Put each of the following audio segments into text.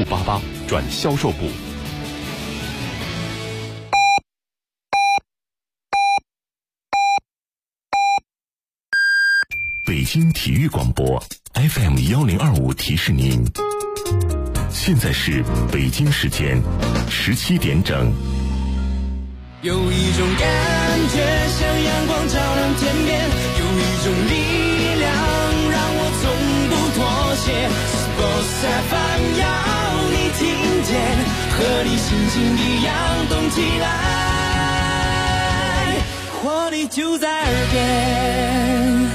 588转销售部。北京体育广播 FM1025提示您，现在是北京时间17点整。 有一种感觉像阳光照亮天边，有一种力量让我从不妥协。Sports FM 要你听见，和你心情一样动起来，活力就在耳边。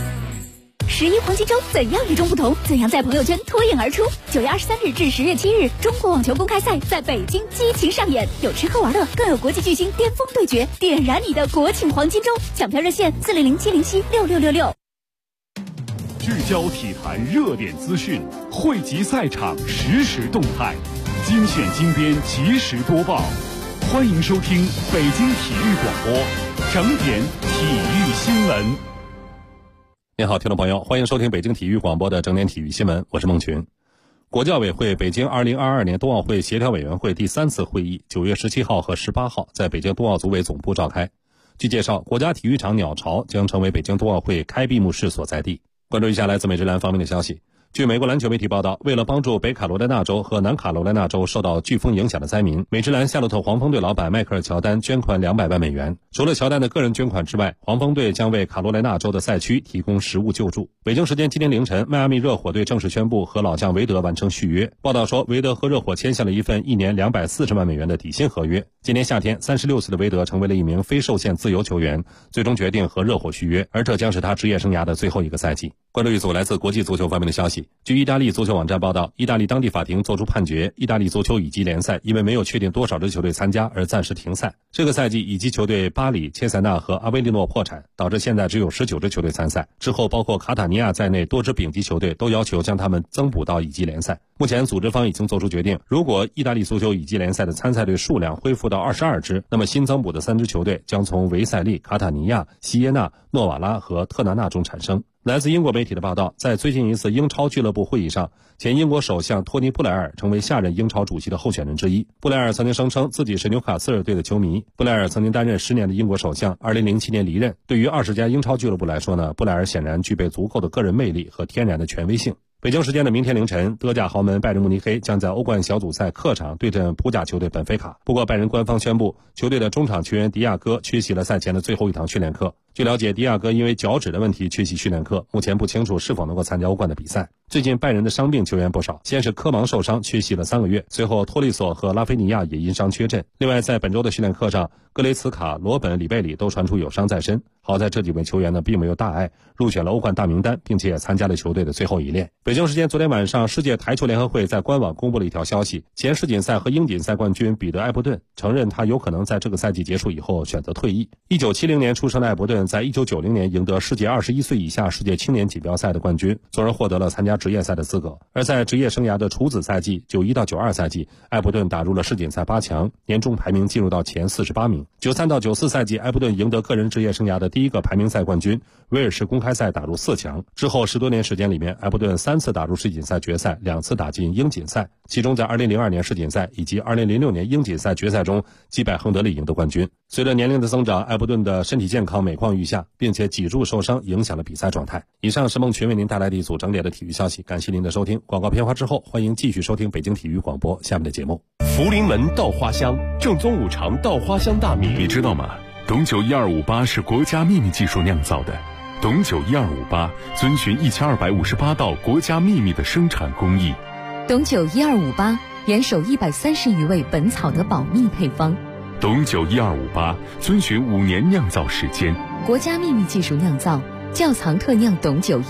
11黄金周怎样与众不同？怎样在朋友圈脱颖而出？9月23日至10月7日，中国网球公开赛在北京激情上演，有吃喝玩乐，更有国际巨星巅峰对决，点燃你的国庆黄金周！抢票热线400-707-6666。 聚焦体坛热点资讯，汇集赛场实时动态，精选精编及时播报。欢迎收听北京体育广播，整点体育新闻。 您好，听众朋友，欢迎收听北京体育广播的整点体育新闻，我是孟群。国教委会北京2022年冬奥会协调委员会第3次会议9月17号和18号在北京冬奥组委总部召开。据介绍，国家体育场鸟巢将成为北京冬奥会开闭幕式所在地。关注一下来自美职篮方面的消息。据美国篮球媒体报道，为了帮助北卡罗来纳州和南卡罗来纳州受到飓风影响的灾民，美职篮夏洛特黄蜂队老板迈克尔·乔丹捐款200万美元。除了乔丹的个人捐款之外，黄蜂队将为卡罗来纳州的赛区提供食物救助。北京时间今天凌晨，迈阿密热火队正式宣布和老将韦德完成续约。报道说，韦德和热火签下了一份1年240万美元的底薪合约。今年夏天，36岁的韦德成为了一名非受限自由球员，最终决定和热火续约，而这将是他职业生涯的最后一个赛季。关注一组来自国际足球方面的消息。据意大利足球网站报道，意大利当地法庭作出判决，意大利足球乙级联赛因为没有确定多少支球队参加而暂时停赛。这个赛季乙级球队巴里、切塞纳和阿维利诺破产，导致现在只有19支球队参赛。之后包括卡塔尼亚在内多支丙级球队都要求将他们增补到乙级联赛。目前组织方已经做出决定，如果意大利足球乙级联赛的参赛队数量恢复到22支，那么新增补的3支球队将从维塞利、卡塔尼亚、锡耶纳、诺瓦拉和特纳纳中产生。来自英国媒体的报道，在最近一次英超俱乐部会议上，前英国首相托尼·布莱尔成为下任英超主席的候选人之一。布莱尔曾经声称自己是纽卡斯尔队的球迷。布莱尔曾经担任10年的英国首相，2007年离任。对于20家英超俱乐部来说呢，布莱尔显然具备足够的个人魅力和天然的权威性。北京时间的明天凌晨，德甲豪门拜仁慕尼黑将在欧冠小组赛客场对阵葡甲球队本菲卡。不过拜仁官方宣布，球队的中场球员迪亚哥缺席了赛前的最后一堂训练课。据了解，迪亚哥因为脚趾的问题缺席训练课，目前不清楚是否能够参加欧冠的比赛。最近拜仁的伤病球员不少，先是科芒受伤缺席了3个月，随后托利索和拉菲尼亚也因伤缺阵。另外在本周的训练课上，格雷茨卡、罗本、里贝里都传出有伤在身。好在这几位球员呢并没有大碍，入选了欧冠大名单，并且也参加了球队的最后一练。北京时间昨天晚上，世界台球联合会在官网公布了一条消息，前世锦赛和英锦赛冠军彼得·埃伯顿承认他有可能在这个赛季结束以后选择退役。1970年出生的埃伯顿在1990年赢得世界21岁以下世界青年锦标赛的冠军，从而获得了参加职业赛的资格。而在职业生涯的处子赛季91到92赛季，埃伯顿打入了世锦赛8强，年终排名进入到前48名。93到94赛季，埃伯顿赢得个人职业生涯的第一个排名赛冠军，威尔士公开赛打入4强。之后10多年时间里面，埃伯顿3次打入世锦赛决赛，2次打进英锦赛，其中在2002年世锦赛以及2006年英锦赛决赛中击败亨德利赢得冠军。随着年龄的增长，埃伯顿的身体健康每况愈下，并且脊柱受伤影响了比赛状态。以上是孟群为您带来的一组整点的体育消息，感谢您的收听。广告片花之后，欢迎继续收听北京体育广播下面的节目。 福临门稻花香，正宗五常稻花香大米， 你知道吗？董酒1258是国家秘密技术酿造的，董酒1258遵循1258道国家秘密的生产工艺。 董酒1258严守130余味本草的保密配方。 董酒1258遵循5年酿造时间， 国家秘密技术酿造，窖藏特酿董酒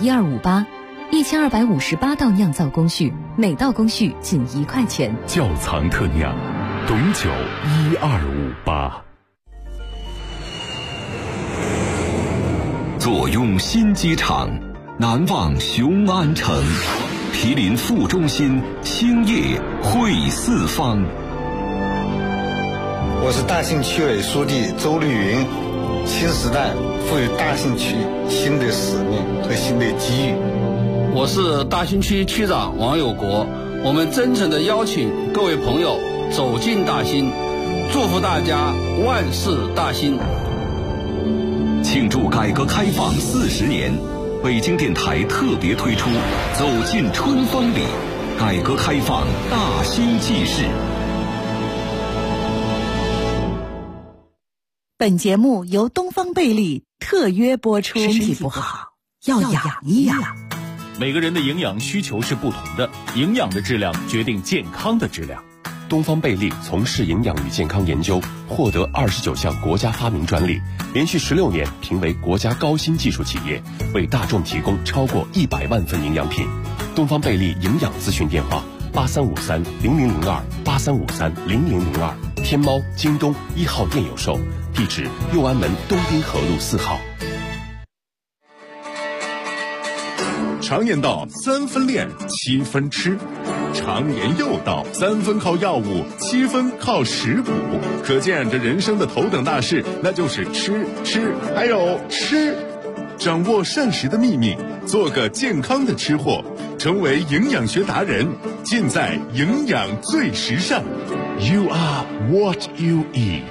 1258，1258道酿造工序，每道工序仅1块钱。 窖藏特酿，董酒1258。 坐拥新机场，难忘雄安城，毗邻副中心，兴业汇四方。 我是大兴区委书记周丽云，新时代赋予大兴区新的使命和新的机遇。 我是大兴区区长王有国， 我们真诚地邀请各位朋友走进大兴，祝福大家万事大兴。 庆祝改革开放40年，北京电台特别推出走进春风里，改革开放大兴纪事。 本节目由东方贝利特约播出。身体不好要养一养。 每个人的营养需求是不同的，营养的质量决定健康的质量。 东方贝利从事营养与健康研究，获得29项国家发明专利，连续16年评为国家高新技术企业，为大众提供超过100万份营养品。东方贝利营养咨询电话83530002，83530002，天猫、京东1号店有售，地址右安门东滨河路4号。 常言道3分练7分吃，常言又道3分靠药物7分靠食补，可见这人生的头等大事那就是吃还有吃。掌握膳食的秘密，做个健康的吃货，成为营养学达人，尽在营养最时尚。 You are what you eat。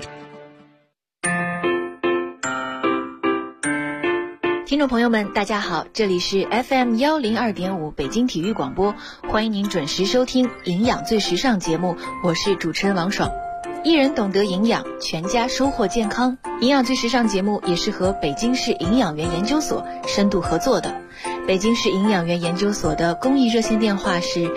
听众朋友们，大家好，这里是 FM 102.5北京体育广播，欢迎您准时收听营养最时尚节目，我是主持人王爽。一人懂得营养，全家收获健康。营养最时尚节目也是和北京市营养员研究所深度合作的。北京市营养员研究所的公益热线电话是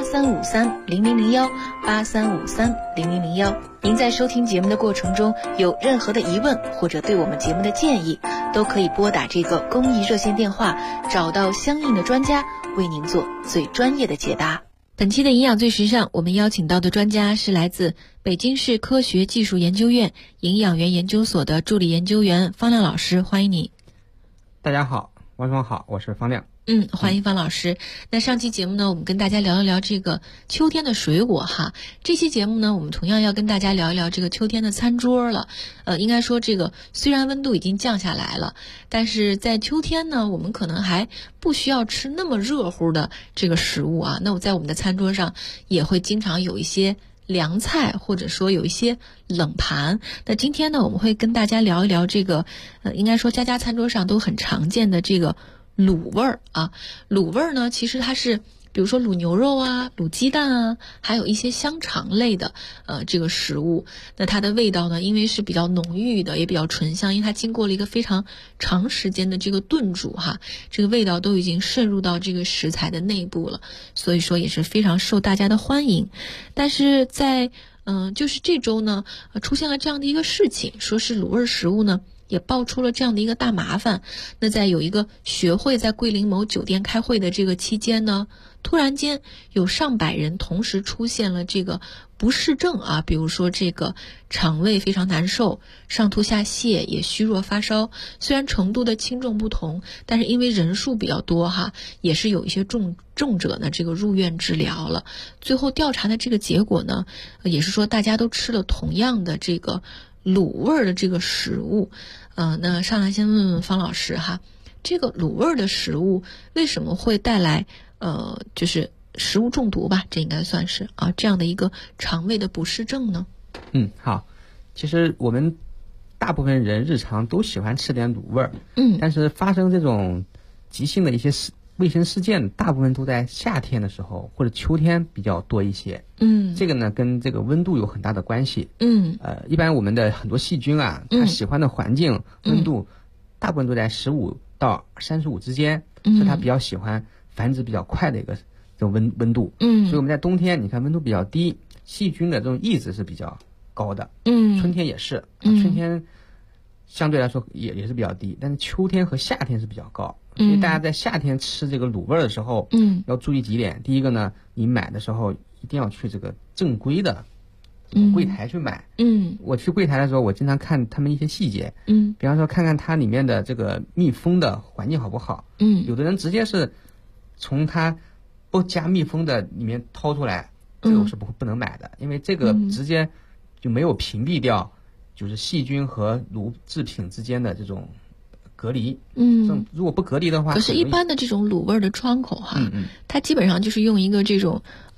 83530001，83530001。您在收听节目的过程中有任何的疑问或者对我们节目的建议，都可以拨打这个公益热线电话，找到相应的专家为您做最专业的解答。本期的营养最时尚，我们邀请到的专家是来自北京市科学技术研究院营养员研究所的助理研究员方亮老师，欢迎你。 大家好，王爽好，我是方亮。 欢迎方老师。那上期节目呢，我们跟大家聊一聊这个秋天的水果哈。这期节目呢，我们同样要跟大家聊一聊这个秋天的餐桌了。应该说这个虽然温度已经降下来了，但是在秋天呢，我们可能还不需要吃那么热乎的这个食物啊。那我在我们的餐桌上也会经常有一些凉菜，或者说有一些冷盘。那今天呢，我们会跟大家聊一聊这个应该说家家餐桌上都很常见的这个卤味儿啊。卤味儿呢，其实它是比如说卤牛肉啊、卤鸡蛋啊，还有一些香肠类的这个食物。那它的味道呢，因为是比较浓郁的，也比较醇香，因为它经过了一个非常长时间的这个炖煮哈，这个味道都已经渗入到这个食材的内部了，所以说也是非常受大家的欢迎。但是在就是这周呢，出现了这样的一个事情，说是卤味食物呢也爆出了这样的一个大麻烦。那在有一个学会在桂林某酒店开会的这个期间呢，突然间有上百人同时出现了这个不适症啊，比如说这个肠胃非常难受，上吐下泻，也虚弱发烧。虽然程度的轻重不同，但是因为人数比较多哈，也是有一些重者呢这个入院治疗了。最后调查的这个结果呢，也是说大家都吃了同样的这个卤味的这个食物。那上来先问问方老师哈，这个卤味的食物为什么会带来就是食物中毒吧，这应该算是啊这样的一个肠胃的不适症呢？ 好，其实我们大部分人日常都喜欢吃点卤味儿，但是发生这种急性的一些卫生事件，大部分都在夏天的时候或者秋天比较多一些。这个呢跟这个温度有很大的关系。一般我们的很多细菌啊，它喜欢的环境温度大部分都在15到35之间，所以它比较喜欢繁殖比较快的一个这种温度。所以我们在冬天你看温度比较低，细菌的这种抑制是比较高的。春天也是，春天相对来说也是比较低，但是秋天和夏天是比较高。所以大家在夏天吃这个卤味的时候，要注意几点。第一个呢，你买的时候一定要去这个正规的柜台去买。我去柜台的时候，我经常看他们一些细节。比方说看看它里面的这个密封的环境好不好。有的人直接是从它不加密封的里面掏出来，这个我是不能买的，因为这个直接就没有屏蔽掉就是细菌和卤制品之间的这种隔离。如果不隔离的话， 可是一般的这种卤味的窗口哈，它基本上就是用一个这种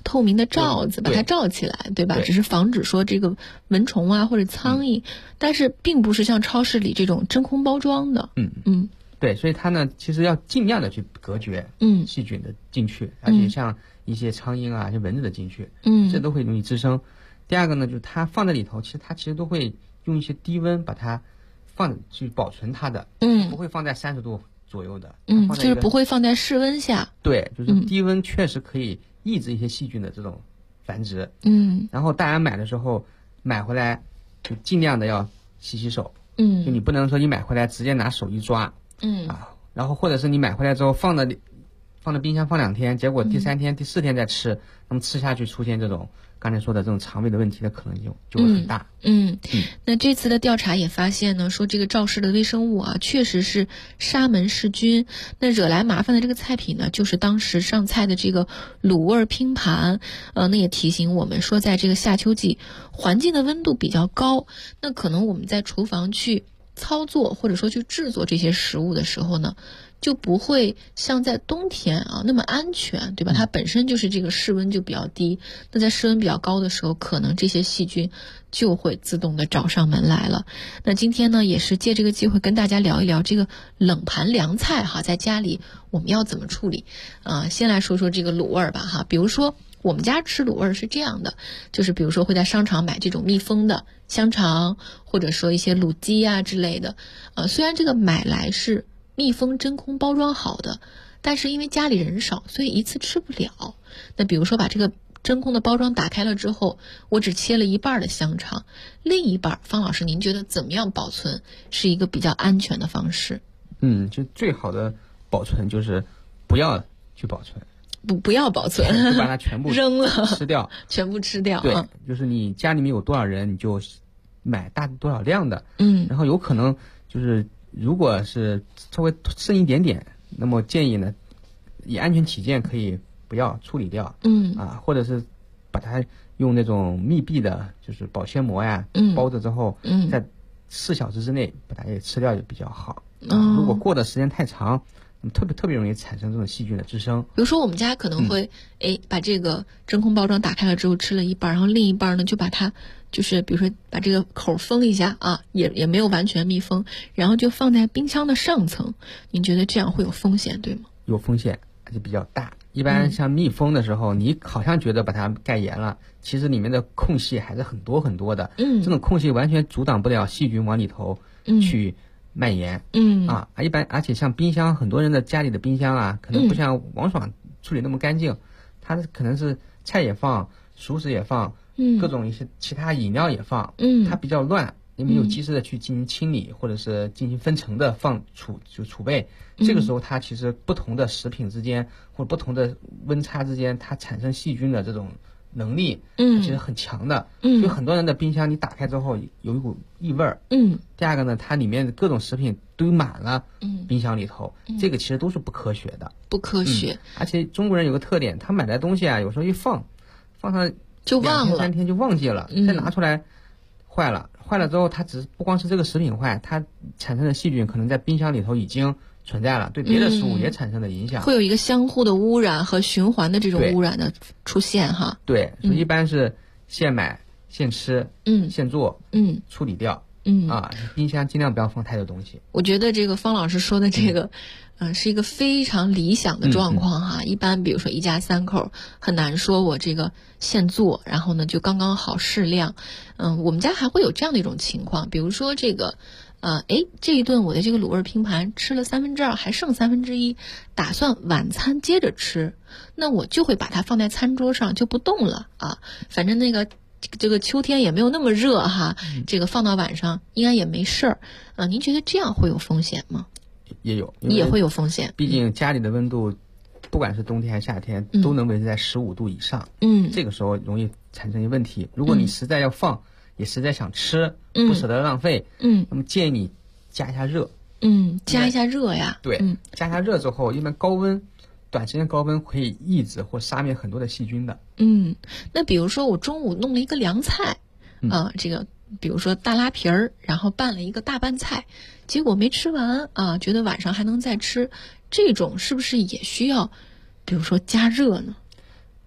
透明的罩子把它罩起来，对吧？只是防止说这个蚊虫啊或者苍蝇，但是并不是像超市里这种真空包装的。 对，所以它呢其实要尽量的去隔绝细菌的进去，而且像一些苍蝇啊、一些蚊子的进去，这都会容易滋生。第二个呢，就是它放在里头，其实都会用一些低温把它去保存它的，不会放在30度左右的， 就是不会放在室温下。 对，就是低温确实可以抑制一些细菌的这种繁殖。然后大家买的时候买回来就尽量的要洗手，就你不能说你买回来直接拿手一抓，然后或者是你买回来之后放到冰箱放2天，结果第3天、第4天再吃，那么吃下去出现这种刚才说的这种肠胃的问题的可能就会很大。 那这次的调查也发现呢，说这个肇事的微生物啊，确实是沙门氏菌。那惹来麻烦的这个菜品呢，就是当时上菜的这个卤味拼盘。那也提醒我们说，在这个夏秋季，环境的温度比较高，那可能我们在厨房去操作或者说去制作这些食物的时候呢，就不会像在冬天啊那么安全，对吧？它本身就是这个室温就比较低，那在室温比较高的时候，可能这些细菌就会自动的找上门来了。那今天呢，也是借这个机会跟大家聊一聊这个冷盘凉菜哈，在家里我们要怎么处理？先来说说这个卤味吧哈，比如说我们家吃卤味是这样的，就是比如说会在商场买这种密封的香肠，或者说一些卤鸡啊之类的。虽然这个买来是密封真空包装好的，但是因为家里人少，所以一次吃不了。那比如说把这个真空的包装打开了之后，我只切了一半的香肠，另一半方老师您觉得怎么样保存是一个比较安全的方式？ 就最好的保存就是不要去保存， 不要保存， 就把它全部扔了吃掉， 全部吃掉。 对，就是你家里面有多少人，你就买多少量的，然后有可能就是如果是稍微剩一点点，那么建议呢，以安全起见可以不要处理掉，或者是把它用那种密闭的，就是保鲜膜呀，包着之后，在4小时之内把它给吃掉也比较好。如果过的时间太长，特别容易产生这种细菌的滋生。 比如说我们家可能会把这个真空包装打开了之后吃了一半，然后另一半呢就把它就是比如说把这个口封一下啊，也没有完全密封，然后就放在冰箱的上层。您觉得这样会有风险对吗？ 有风险，而且比较大。一般像密封的时候，你好像觉得把它盖严了，其实里面的空隙还是很多很多的。这种空隙完全阻挡不了细菌往里头去蔓延。一般而且像冰箱，很多人的家里的冰箱啊，可能不像王爽处理那么干净，它可能是菜也放，熟食也放，各种一些其他饮料也放，它比较乱，也没有及时的去进行清理，或者是进行分层的储备。这个时候它其实不同的食品之间或者不同的温差之间，它产生细菌的这种能力其实很强的。所以很多人的冰箱你打开之后有一股异味。第二个呢，它里面的各种食品堆满了冰箱里头，这个其实都是不科学的。 不科学。 而且中国人有个特点，他买来东西啊，有时候一放上就忘了 2天3天就忘记了，再拿出来坏了之后，它不光是这个食品坏，它产生的细菌可能在冰箱里头已经存在了，对别的食物也产生了影响， 会有一个相互的污染和循环的这种污染的出现哈。 对，所以一般是现买现吃，现做，处理掉，冰箱尽量不要放太多东西。 我觉得这个方老师说的这个是一个非常理想的状况哈。一般比如说一家3口很难说我这个现做，然后呢就刚刚好适量。我们家还会有这样的一种情况，比如说这个这一顿我的这个卤味拼盘吃了2/3，还剩1/3，打算晚餐接着吃，那我就会把它放在餐桌上就不动了啊。反正这个秋天也没有那么热哈，这个放到晚上应该也没事儿。您觉得这样会有风险吗？ 也会有风险。 毕竟家里的温度，不管是冬天还是夏天，都能维持在15度以上。这个时候容易产生一些问题。如果你实在要放，也实在想吃，不舍得浪费，那么建议你加一下热。 加一下热呀。 对，加一下热之后，一般短时间高温可以抑制或杀灭很多的细菌的。 那比如说我中午弄了一个凉菜，这个比如说大拉皮儿，然后拌了一个大拌菜，结果没吃完啊，觉得晚上还能再吃，这种是不是也需要比如说加热呢？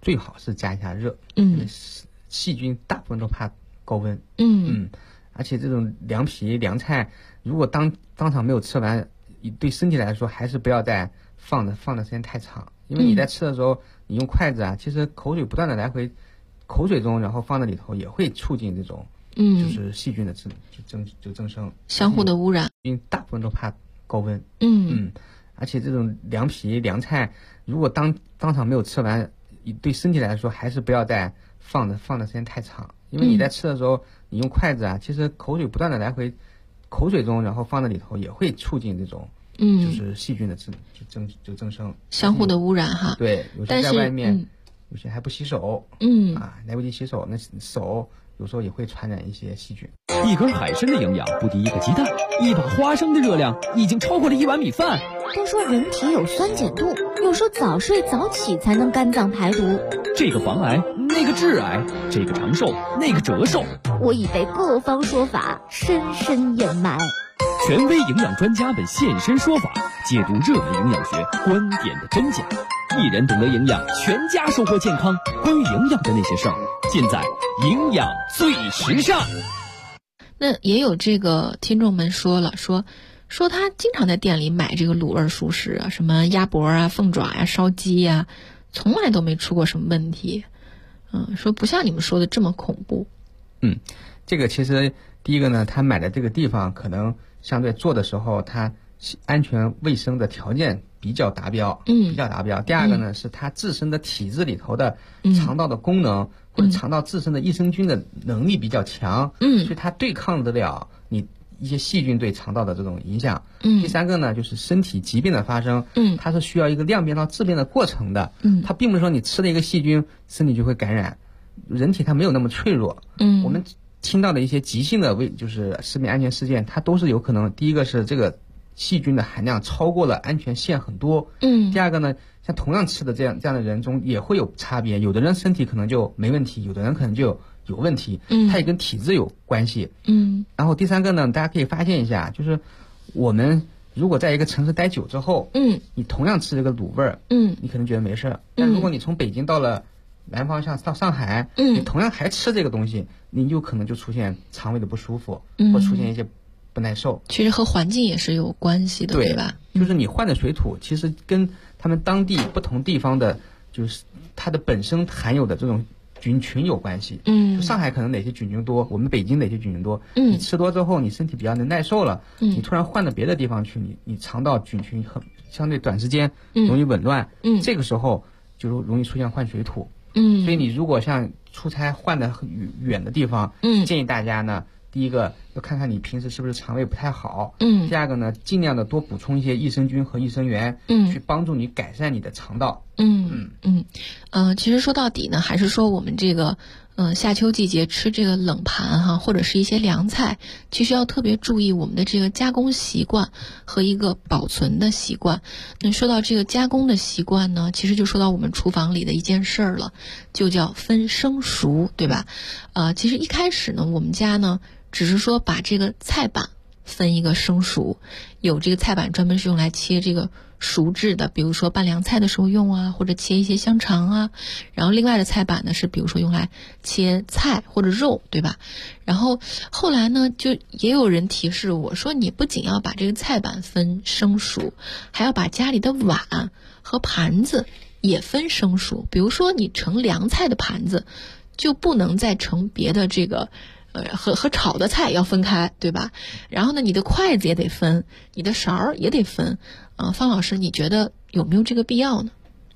最好是加一下热。 因为细菌大部分都怕高温。而且这种凉皮凉菜，如果当场没有吃完，对身体来说还是不要再放的时间太长，因为你在吃的时候，你用筷子啊，其实口水不断的来回口水中，然后放在里头也会促进这种就是细菌的增生， 相互的污染。 因为大部分都怕高温。而且这种凉皮凉菜，如果当场没有吃完，对身体来说还是不要再放的时间太长，因为你在吃的时候，你用筷子啊，其实口水不断的来回口水中，然后放在里头也会促进这种就是细菌的增生， 相互的污染哈。 对，有些在外面，有些还不洗手，来不及洗手，那手有时候也会传染一些细菌。 一根海参的营养不敌一个鸡蛋，一把花生的热量已经超过了1碗米饭。 都说人体有酸碱度，有时候早睡早起才能肝脏排毒。 这个防癌，那个致癌，这个长寿，那个折寿。 我已被各方说法深深掩埋。 权威营养专家们现身说法，解读热门营养学观点的真假。一人懂得营养，全家收获健康。关于营养的那些事儿，尽在营养最时尚。 那也有这个听众们说了，说他经常在店里买这个卤味熟食啊，什么鸭脖啊、凤爪呀、烧鸡呀，从来都没出过什么问题。说不像你们说的这么恐怖。 这个其实第一个呢，他买的这个地方可能相对做的时候，他安全卫生的条件比较达标。第二个呢，是他自身的体质里头的肠道的功能，或者肠道自身的益生菌的能力比较强。所以他对抗得了你一些细菌对肠道的这种影响。第三个呢，就是身体疾病的发生，它是需要一个量变到质变的过程的。它并不是说你吃了一个细菌，身体就会感染。人体它没有那么脆弱。我们听到的一些急性的就是食品安全事件，它都是有可能，第一个是这个细菌的含量超过了安全线很多。第二个呢，像同样吃的这样的人中也会有差别，有的人身体可能就没问题，有的人可能就有问题。它也跟体质有关系。然后第三个呢，大家可以发现一下，就是我们如果在一个城市待久之后，你同样吃这个卤味儿，你可能觉得没事，但如果你从北京到了南方，像到上海，你同样还吃这个东西，你有可能就出现肠胃的不舒服，或出现一些不耐受。 其实和环境也是有关系的，对吧？ 就是你换的水土，其实跟他们当地不同地方的，就是它的本身含有的这种菌群有关系。就上海可能哪些菌群多，我们北京哪些菌群多。你吃多之后，你身体比较能耐受了，你突然换到别的地方去，你肠道菌群相对短时间容易紊乱。这个时候就容易出现换水土。所以你如果像出差换的很远的地方，建议大家呢，第一个要看看你平时是不是肠胃不太好。第二个呢，尽量的多补充一些益生菌和益生元，去帮助你改善你的肠道。 其实说到底呢，还是说我们这个夏秋季节吃这个冷盘哈，或者是一些凉菜，其实要特别注意我们的这个加工习惯和一个保存的习惯。那说到这个加工的习惯呢，其实就说到我们厨房里的一件事儿了，就叫分生熟，对吧？其实一开始呢，我们家呢只是说把这个菜板分一个生熟，有这个菜板专门是用来切这个熟制的，比如说拌凉菜的时候用啊，或者切一些香肠啊。然后另外的菜板呢是比如说用来切菜或者肉，对吧？然后后来呢，就也有人提示我说，你不仅要把这个菜板分生熟，还要把家里的碗和盘子也分生熟。比如说你盛凉菜的盘子就不能再盛别的这个和炒的菜要分开，对吧？然后呢，你的筷子也得分，你的勺也得分。方老师，你觉得有没有这个必要呢？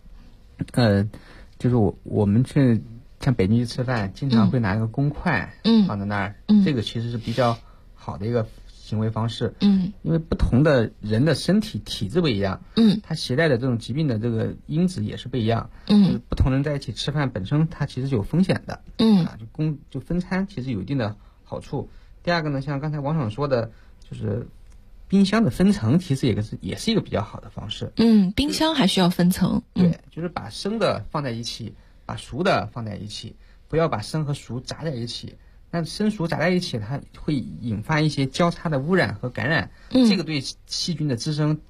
就是我们去像北京去吃饭，经常会拿一个公筷放在那儿，这个其实是比较好的一个行为方式。因为不同的人的身体体质不一样，他携带的这种疾病的这个因子也是不一样。就是不同人在一起吃饭本身它其实就有风险的。就分餐其实有一定的好处。第二个呢，像刚才王厂说的，就是冰箱的分层其实也是一个比较好的方式。 冰箱还需要分层。 对，就是把生的放在一起，把熟的放在一起，不要把生和熟杂在一起。那生熟杂在一起，它会引发一些交叉的污染和感染。这个对细菌的滋生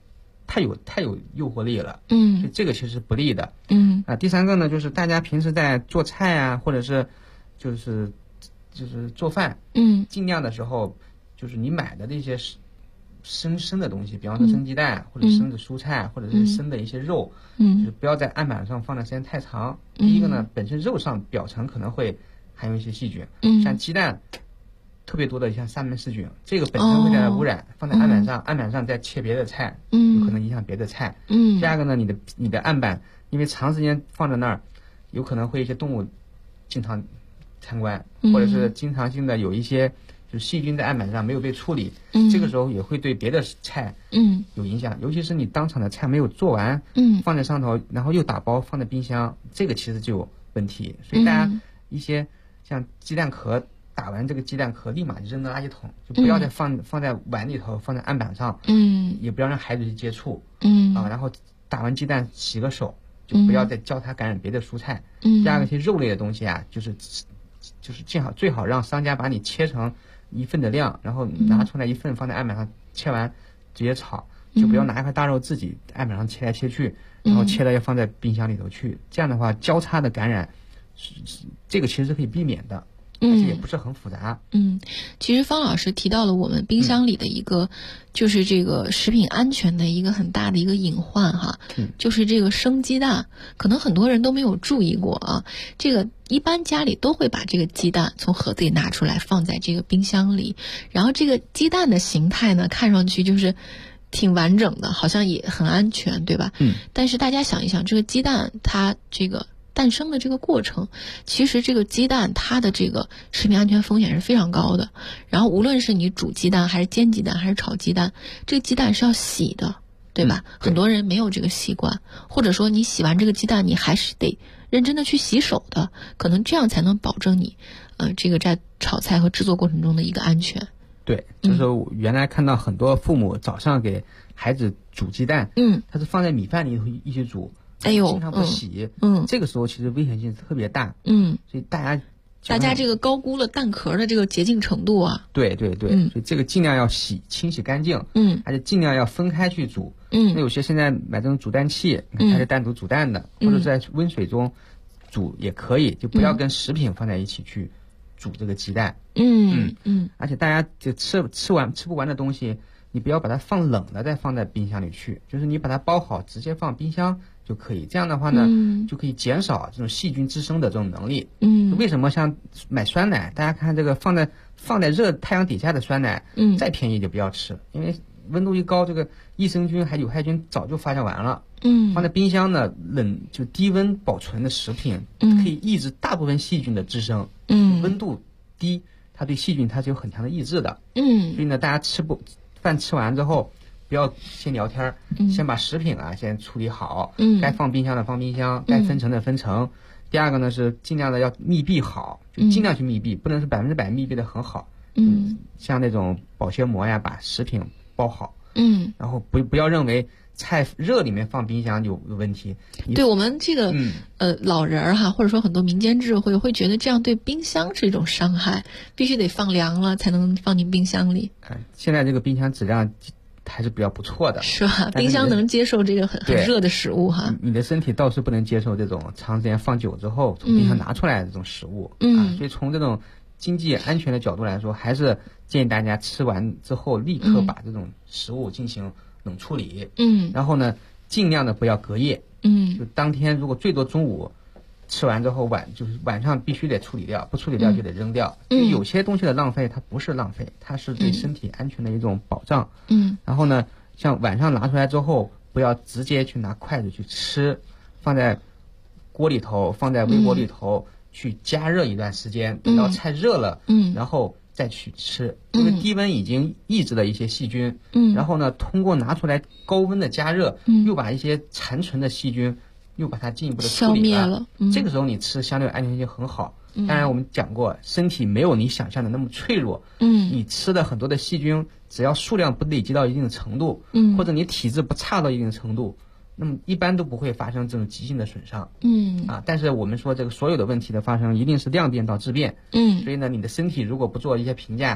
太有诱惑力了， 所以这个其实是不利的。第三个呢，就是大家平时在做菜啊，或者是就是做饭，尽量的时候，就是你买的那些生的东西，比方说生鸡蛋，或者生的蔬菜，或者是生的一些肉，就是不要在案板上放的时间太长。第一个呢，本身肉上表层可能会含有一些细菌，像鸡蛋特别多的像沙门氏菌，这个本身会带来污染，放在案板上，案板上再切别的菜，有可能影响别的菜。第二个呢，你的案板因为长时间放在那儿，有可能会一些动物经常参观，或者是经常性的有一些就是细菌在案板上没有被处理，这个时候也会对别的菜有影响，尤其是你当场的菜没有做完，放在上头，然后又打包放在冰箱，这个其实就有问题。所以大家一些像鸡蛋壳，打完这个鸡蛋壳立马就扔到垃圾桶，就不要再放在碗里头，放在案板上，也不要让孩子去接触，然后打完鸡蛋洗个手，就不要再交叉感染别的蔬菜。第二个，一些肉类的东西啊，就是最好让商家把你切成1份的量，然后拿出来1份放在案板上，切完直接炒，就不要拿一块大肉自己案板上切来切去，然后切了要放在冰箱里头去。这样的话，交叉的感染，这个其实是可以避免的，而且也不是很复杂。 其实方老师提到了我们冰箱里的一个，就是这个食品安全的一个很大的一个隐患哈，就是这个生鸡蛋，可能很多人都没有注意过啊。这个一般家里都会把这个鸡蛋从盒子里拿出来放在这个冰箱里，然后这个鸡蛋的形态呢，看上去就是挺完整的，好像也很安全，对吧？但是大家想一想，这个鸡蛋它这个诞生的这个过程，其实这个鸡蛋它的这个食品安全风险是非常高的。然后无论是你煮鸡蛋还是煎鸡蛋还是炒鸡蛋，这个鸡蛋是要洗的，对吧？很多人没有这个习惯，或者说你洗完这个鸡蛋你还是得认真的去洗手的，可能这样才能保证你这个在炒菜和制作过程中的一个安全。 对，就是原来看到很多父母早上给孩子煮鸡蛋，他是放在米饭里头一起煮，经常不洗，这个时候其实危险性特别大，所以大家这个高估了蛋壳的这个洁净程度啊。 对，所以这个尽量要清洗干净，而且尽量要分开去煮。那有些现在买这种煮蛋器，它是单独煮蛋的，或者在温水中煮也可以，就不要跟食品放在一起去煮这个鸡蛋。而且大家就吃不完的东西，你不要把它放冷了再放在冰箱里去，就是你把它包好直接放冰箱就可以。这样的话呢，就可以减少这种细菌滋生的这种能力。为什么像买酸奶，大家看这个放在热太阳底下的酸奶，再便宜就不要吃，因为温度一高，这个益生菌还有害菌早就发酵完了。放在冰箱呢，就低温保存的食品，可以抑制大部分细菌的滋生。温度低，它对细菌它是有很强的抑制的。所以呢，大家饭吃完之后，不要先聊天，先把食品先处理好，该放冰箱的放冰箱，该分层的分层。第二个呢是尽量的要密闭好，就尽量去密闭，不能是100%密闭的很好。像那种保鲜膜呀，把食品包好。然后不要认为菜热里面放冰箱有问题。 对，我们这个老人哈，或者说很多民间智慧会觉得这样对冰箱是一种伤害，必须得放凉了才能放进冰箱里。 现在这个冰箱质量还是比较不错的， 是吧？冰箱能接受这个很热的食物哈。 你的身体倒是不能接受这种长时间放久之后从冰箱拿出来的这种食物。所以从这种经济安全的角度来说，还是建议大家吃完之后立刻把这种食物进行冷处理。然后呢，尽量的不要隔夜。就当天如果最多中午吃完之后晚上必须得处理掉，不处理掉就得扔掉。有些东西的浪费它不是浪费，它是对身体安全的一种保障。然后呢，像晚上拿出来之后，不要直接去拿筷子去吃，放在锅里头，放在微波里头去加热一段时间，等到菜热了，然后再去吃。因为低温已经抑制了一些细菌，然后呢，通过拿出来高温的加热，又把一些残存的细菌又把它进一步的处理了。这个时候你吃相对安全性很好。当然我们讲过，身体没有你想象的那么脆弱。你吃的很多的细菌，只要数量不累积到一定的程度，或者你体质不差到一定的程度，那么一般都不会发生这种急性的损伤。但是我们说这个所有的问题的发生一定是量变到质变。所以呢，你的身体如果不做一些评价，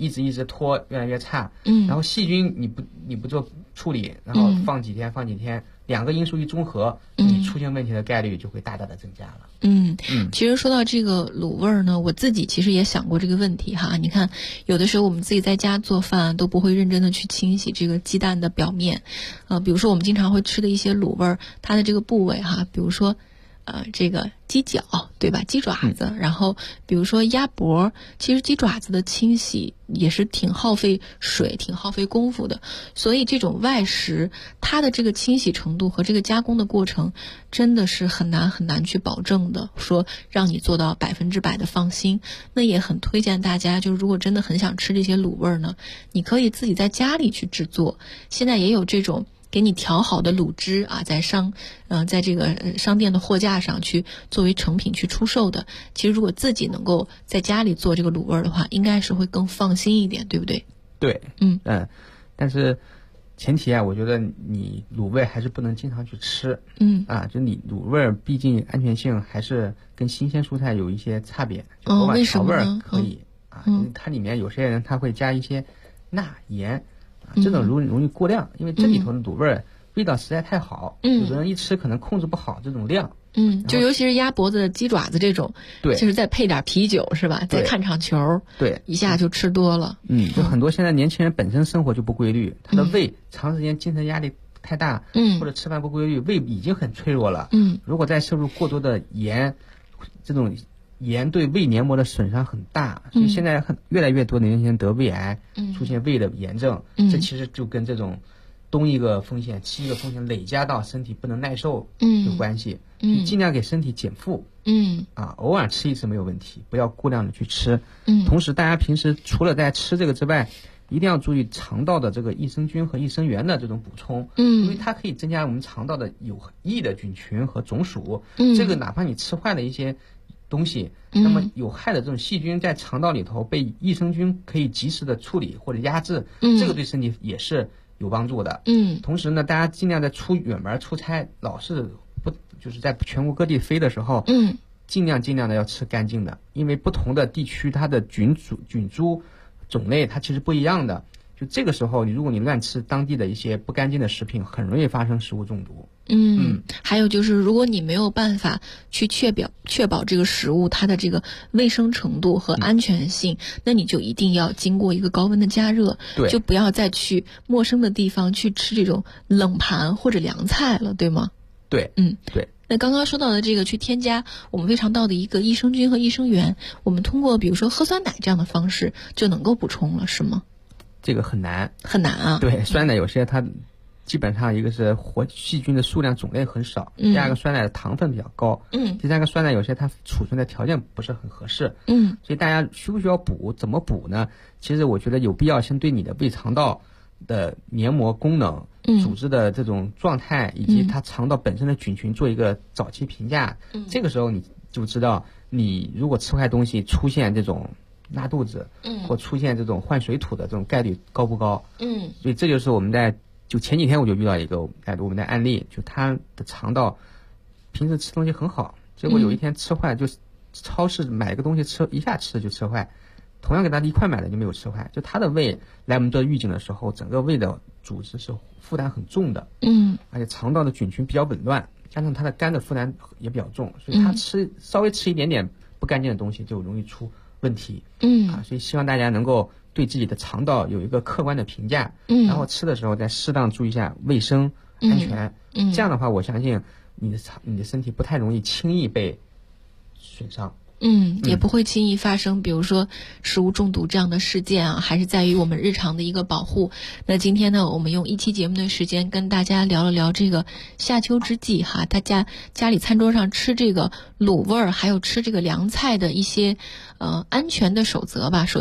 一直拖，越来越差。然后细菌你不做处理，然后放几天，两个因素一综合，你出现问题的概率就会大大的增加了。 其实说到这个卤味儿呢，我自己其实也想过这个问题哈。你看，有的时候我们自己在家做饭都不会认真的去清洗这个鸡蛋的表面，比如说我们经常会吃的一些卤味儿，它的这个部位哈，比如说这个鸡脚对吧，鸡爪子，然后比如说鸭脖，其实鸡爪子的清洗也是挺耗费水挺耗费功夫的，所以这种外食它的这个清洗程度和这个加工的过程真的是很难去保证的，说让你做到100%的放心。那也很推荐大家，就是如果真的很想吃这些卤味呢，你可以自己在家里去制作，现在也有这种给你调好的卤汁啊，在这个商店的货架上去作为成品去出售的。其实如果自己能够在家里做这个卤味的话，应该是会更放心一点，对不对？ 对，但是前提我觉得你卤味还是不能经常去吃。就你卤味毕竟安全性还是跟新鲜蔬菜有一些差别。 为什么呢？ 可以它里面有些人他会加一些钠盐。这种容易过量，因为这里头的卤味道实在太好，有的人一吃可能控制不好这种量。 就尤其是鸭脖子、鸡爪子这种， 对， 就是再配点啤酒是吧？再看场球， 对， 一下就吃多了。 就很多现在年轻人本身生活就不规律，他的胃长时间精神压力太大，或者吃饭不规律，胃已经很脆弱了。如果再摄入过多的盐，这种盐对胃黏膜的损伤很大，所以现在越来越多的年轻人得胃癌，出现胃的炎症，这其实就跟这种东一个风险西一个风险累加到身体不能耐受有关系。尽量给身体减负。偶尔吃一次没有问题，不要过量的去吃。同时大家平时除了在吃这个之外，一定要注意肠道的这个益生菌和益生元的这种补充，因为它可以增加我们肠道的有益的菌群和种属。这个哪怕你吃坏了一些东西，那么有害的这种细菌在肠道里头被益生菌可以及时的处理或者压制，这个对身体也是有帮助的。同时呢，大家尽量在出远门出差，老是就是在全国各地飞的时候，尽量的要吃干净的，因为不同的地区它的菌株种类它其实不一样的。就这个时候，如果你乱吃当地的一些不干净的食品，很容易发生食物中毒。 还有就是，如果你没有办法去确保这个食物它的这个卫生程度和安全性，那你就一定要经过一个高温的加热，就不要再去陌生的地方去吃这种冷盘或者凉菜了，对吗？ 对，对。 那刚刚说到的这个去添加我们胃肠道的一个益生菌和益生元，我们通过比如说喝酸奶这样的方式就能够补充了，是吗？ 这个很难啊。 对，酸奶有些它基本上一个是活细菌的数量种类很少，第二个酸奶的糖分比较高，第三个酸奶有些它储存的条件不是很合适，所以大家需不需要补？怎么补呢？其实我觉得有必要先对你的胃肠道的黏膜功能、组织的这种状态以及它肠道本身的菌群做一个早期评价。这个时候你就知道，你如果吃坏东西出现这种拉肚子，或出现这种患水土的这种概率高不高？所以这就是我们就前几天我就遇到一个我们的案例，就他的肠道平时吃东西很好，结果有一天吃坏，就超市买个东西一下吃就吃坏，同样给他一块买的就没有吃坏。就他的胃来我们这预警的时候，整个胃的组织是负担很重的，而且肠道的菌群比较紊乱，加上他的肝的负担也比较重，所以他稍微吃一点点不干净的东西就容易出问题。所以希望大家能够对自己的肠道有一个客观的评价，然后吃的时候再适当注意一下卫生安全。这样的话，我相信你的身体不太容易轻易被损伤。 也不会轻易发生比如说食物中毒这样的事件啊，还是在于我们日常的一个保护。那今天呢，我们用一期节目的时间跟大家聊了聊这个夏秋之际哈，大家家里餐桌上吃这个卤味儿，还有吃这个凉菜的一些安全的守则吧。